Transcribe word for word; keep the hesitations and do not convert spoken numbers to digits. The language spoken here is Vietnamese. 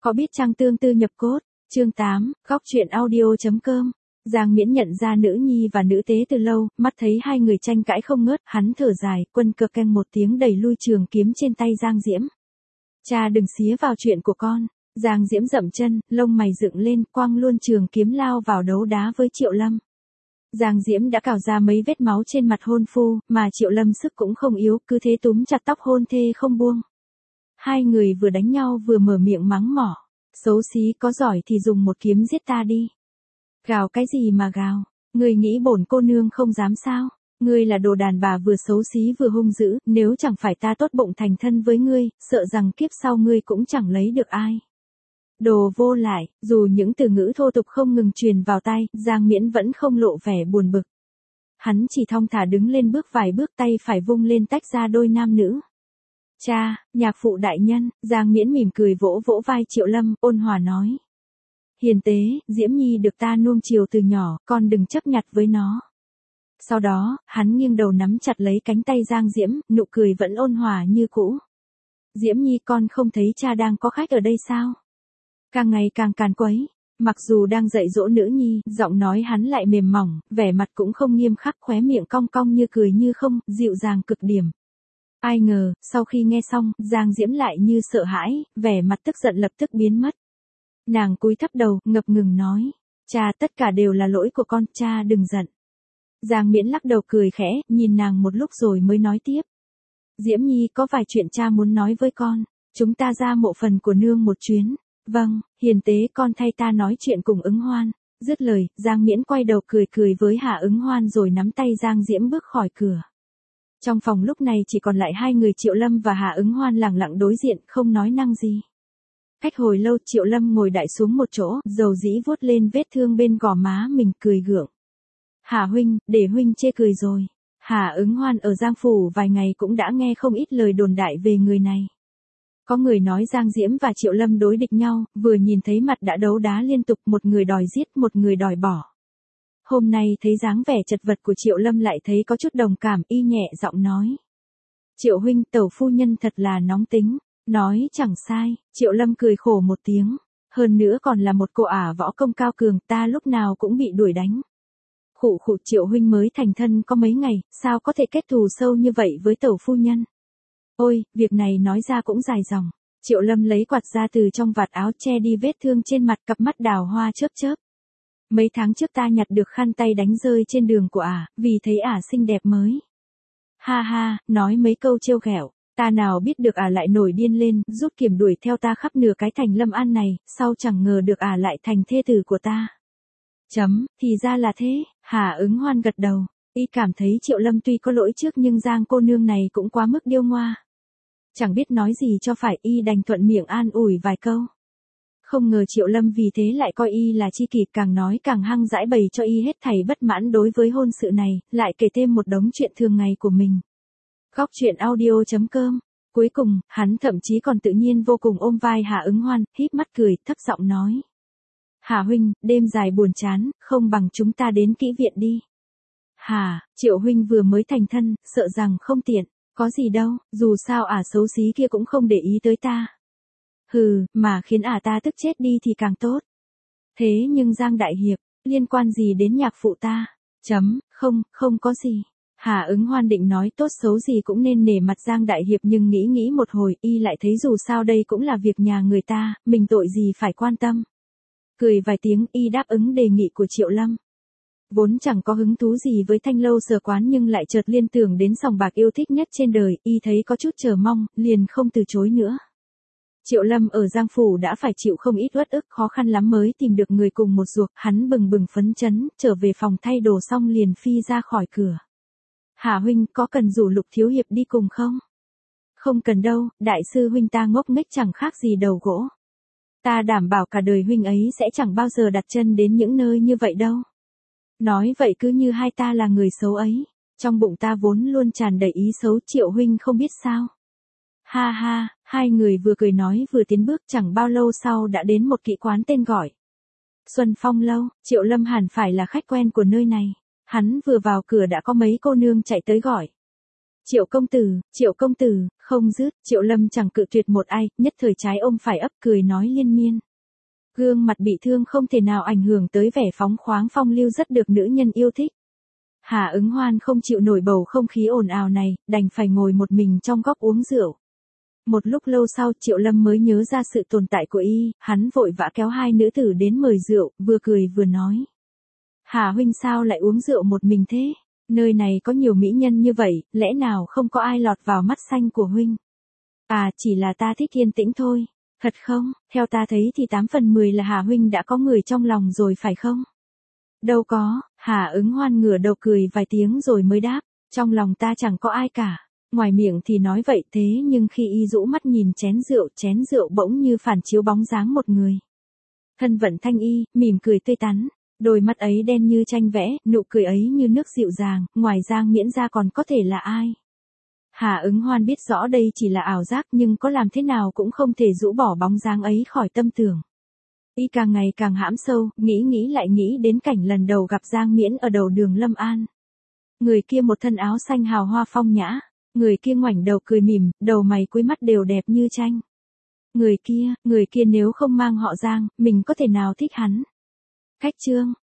Có biết trang tương tư nhập cốt, chương tám, góc truyện audio.com. Giang Miễn nhận ra nữ nhi và nữ tế từ lâu, mắt thấy hai người tranh cãi không ngớt, hắn thở dài, quân cờ canh một tiếng đẩy lui trường kiếm trên tay Giang Diễm. Cha đừng xía vào chuyện của con. Giang Diễm dậm chân, lông mày dựng lên, quăng luôn trường kiếm lao vào đấu đá với Triệu Lâm. Giang Diễm đã cào ra mấy vết máu trên mặt hôn phu, mà Triệu Lâm sức cũng không yếu, cứ thế túm chặt tóc hôn thê không buông. Hai người vừa đánh nhau vừa mở miệng mắng mỏ. Xấu xí, có giỏi thì dùng một kiếm giết ta đi. Gào cái gì mà gào, ngươi nghĩ bổn cô nương không dám sao? Ngươi là đồ đàn bà vừa xấu xí vừa hung dữ, nếu chẳng phải ta tốt bụng thành thân với ngươi, sợ rằng kiếp sau ngươi cũng chẳng lấy được ai. Đồ vô lại, dù những từ ngữ thô tục không ngừng truyền vào tai, Giang Miễn vẫn không lộ vẻ buồn bực. Hắn chỉ thong thả đứng lên bước vài bước, tay phải vung lên tách ra đôi nam nữ. Cha, nhạc phụ đại nhân, Giang Miễn mỉm cười vỗ vỗ vai Triệu Lâm, ôn hòa nói. Hiền tế, Diễm Nhi được ta nuông chiều từ nhỏ, con đừng chấp nhặt với nó. Sau đó, hắn nghiêng đầu nắm chặt lấy cánh tay Giang Diễm, nụ cười vẫn ôn hòa như cũ. Diễm Nhi, con không thấy cha đang có khách ở đây sao? Càng ngày càng càn quấy. Mặc dù đang dạy dỗ nữ nhi, giọng nói hắn lại mềm mỏng, vẻ mặt cũng không nghiêm khắc, khóe miệng cong cong như cười như không, dịu dàng cực điểm. Ai ngờ, sau khi nghe xong, Giang Diễm lại như sợ hãi, vẻ mặt tức giận lập tức biến mất. Nàng cúi thấp đầu, ngập ngừng nói. Cha, tất cả đều là lỗi của con, cha đừng giận. Giang Miễn lắc đầu cười khẽ, nhìn nàng một lúc rồi mới nói tiếp. Diễm Nhi, có vài chuyện cha muốn nói với con. Chúng ta ra mộ phần của nương một chuyến. Vâng, hiền tế, con thay ta nói chuyện cùng Ứng Hoan. Dứt lời, Giang Miễn quay đầu cười cười với Hạ Ứng Hoan rồi nắm tay Giang Diễm bước khỏi cửa. Trong phòng lúc này chỉ còn lại hai người Triệu Lâm và Hạ Ứng Hoan lẳng lặng đối diện, không nói năng gì. Cách hồi lâu, Triệu Lâm ngồi đại xuống một chỗ, dầu dĩ vuốt lên vết thương bên gò má mình, cười gượng. Hà huynh, để huynh chê cười rồi. Hạ Ứng Hoan ở Giang Phủ vài ngày cũng đã nghe không ít lời đồn đại về người này. Có người nói Giang Diễm và Triệu Lâm đối địch nhau, vừa nhìn thấy mặt đã đấu đá liên tục, một người đòi giết, một người đòi bỏ. Hôm nay thấy dáng vẻ chật vật của Triệu Lâm lại thấy có chút đồng cảm, y nhẹ giọng nói. Triệu huynh, tẩu phu nhân thật là nóng tính. Nói chẳng sai, Triệu Lâm cười khổ một tiếng. Hơn nữa còn là một cô ả võ công cao cường, ta lúc nào cũng bị đuổi đánh. Khụ khụ, Triệu huynh mới thành thân có mấy ngày, sao có thể kết thù sâu như vậy với tẩu phu nhân? Ôi, việc này nói ra cũng dài dòng. Triệu Lâm lấy quạt ra từ trong vạt áo che đi vết thương trên mặt, cặp mắt đào hoa chớp chớp. Mấy tháng trước ta nhặt được khăn tay đánh rơi trên đường của ả, vì thấy ả xinh đẹp mới. Ha ha, nói mấy câu trêu ghẹo, ta nào biết được ả lại nổi điên lên, rút kiếm đuổi theo ta khắp nửa cái thành Lâm An này, sau chẳng ngờ được ả lại thành thê tử của ta. Chấm, thì ra là thế. Hà Ứng Hoan gật đầu, y cảm thấy Triệu Lâm tuy có lỗi trước nhưng Giang cô nương này cũng quá mức điêu ngoa. Chẳng biết nói gì cho phải, y đành thuận miệng an ủi vài câu. Không ngờ Triệu Lâm vì thế lại coi y là chi kỷ, càng nói càng hăng giải bày cho y hết thảy bất mãn đối với hôn sự này, lại kể thêm một đống chuyện thường ngày của mình. Góc truyện audio.com. Cuối cùng, hắn thậm chí còn tự nhiên vô cùng ôm vai Hạ Ứng Hoan, híp mắt cười, thấp giọng nói. Hà huynh, đêm dài buồn chán, không bằng chúng ta đến kỹ viện đi. Hà, Triệu huynh vừa mới thành thân, sợ rằng không tiện. Có gì đâu, dù sao ả xấu xí kia cũng không để ý tới ta. Hừ, mà khiến ả ta tức chết đi thì càng tốt. Thế nhưng Giang Đại Hiệp, liên quan gì đến nhạc phụ ta? Chấm, không, không có gì. Hà Ứng Hoan định nói tốt xấu gì cũng nên nể mặt Giang Đại Hiệp, nhưng nghĩ nghĩ một hồi, y lại thấy dù sao đây cũng là việc nhà người ta, mình tội gì phải quan tâm. Cười vài tiếng, y đáp ứng đề nghị của Triệu Lâm. Vốn chẳng có hứng thú gì với thanh lâu sở quán nhưng lại chợt liên tưởng đến sòng bạc yêu thích nhất trên đời, y thấy có chút chờ mong, liền không từ chối nữa. Triệu Lâm ở Giang Phủ đã phải chịu không ít uất ức, khó khăn lắm mới tìm được người cùng một ruột, hắn bừng bừng phấn chấn, trở về phòng thay đồ xong liền phi ra khỏi cửa. Hà huynh, có cần rủ Lục thiếu hiệp đi cùng không? Không cần đâu, đại sư huynh ta ngốc nghếch chẳng khác gì đầu gỗ. Ta đảm bảo cả đời huynh ấy sẽ chẳng bao giờ đặt chân đến những nơi như vậy đâu. Nói vậy cứ như hai ta là người xấu ấy. Trong bụng ta vốn luôn tràn đầy ý xấu, Triệu huynh không biết sao. Ha ha, hai người vừa cười nói vừa tiến bước, chẳng bao lâu sau đã đến một kỹ quán tên gọi Xuân Phong Lâu. Triệu Lâm hẳn phải là khách quen của nơi này. Hắn vừa vào cửa đã có mấy cô nương chạy tới gọi. Triệu công tử, Triệu công tử, không dứt, Triệu Lâm chẳng cự tuyệt một ai, nhất thời trái ôm phải ấp cười nói liên miên. Gương mặt bị thương không thể nào ảnh hưởng tới vẻ phóng khoáng phong lưu rất được nữ nhân yêu thích. Hà Ứng Hoan không chịu nổi bầu không khí ồn ào này, đành phải ngồi một mình trong góc uống rượu. Một lúc lâu sau Triệu Lâm mới nhớ ra sự tồn tại của y, hắn vội vã kéo hai nữ tử đến mời rượu, vừa cười vừa nói. Hà huynh sao lại uống rượu một mình thế? Nơi này có nhiều mỹ nhân như vậy, lẽ nào không có ai lọt vào mắt xanh của huynh? À, chỉ là ta thích yên tĩnh thôi. Thật không? Theo ta thấy thì tám phần mười là Hà huynh đã có người trong lòng rồi phải không? Đâu có, Hà Ứng Hoan ngửa đầu cười vài tiếng rồi mới đáp, trong lòng ta chẳng có ai cả. Ngoài miệng thì nói vậy thế nhưng khi y rũ mắt nhìn chén rượu, chén rượu bỗng như phản chiếu bóng dáng một người. Thân vận thanh y, mỉm cười tươi tắn, đôi mắt ấy đen như tranh vẽ, nụ cười ấy như nước dịu dàng, ngoài Giang Miễn ra còn có thể là ai. Hà Ứng Hoan biết rõ đây chỉ là ảo giác nhưng có làm thế nào cũng không thể rũ bỏ bóng dáng ấy khỏi tâm tưởng. Y càng ngày càng hãm sâu, nghĩ nghĩ lại nghĩ đến cảnh lần đầu gặp Giang Miễn ở đầu đường Lâm An. Người kia một thân áo xanh hào hoa phong nhã, người kia ngoảnh đầu cười mỉm, đầu mày cuối mắt đều đẹp như tranh. Người kia, người kia nếu không mang họ Giang, mình có thể nào thích hắn. Cách chương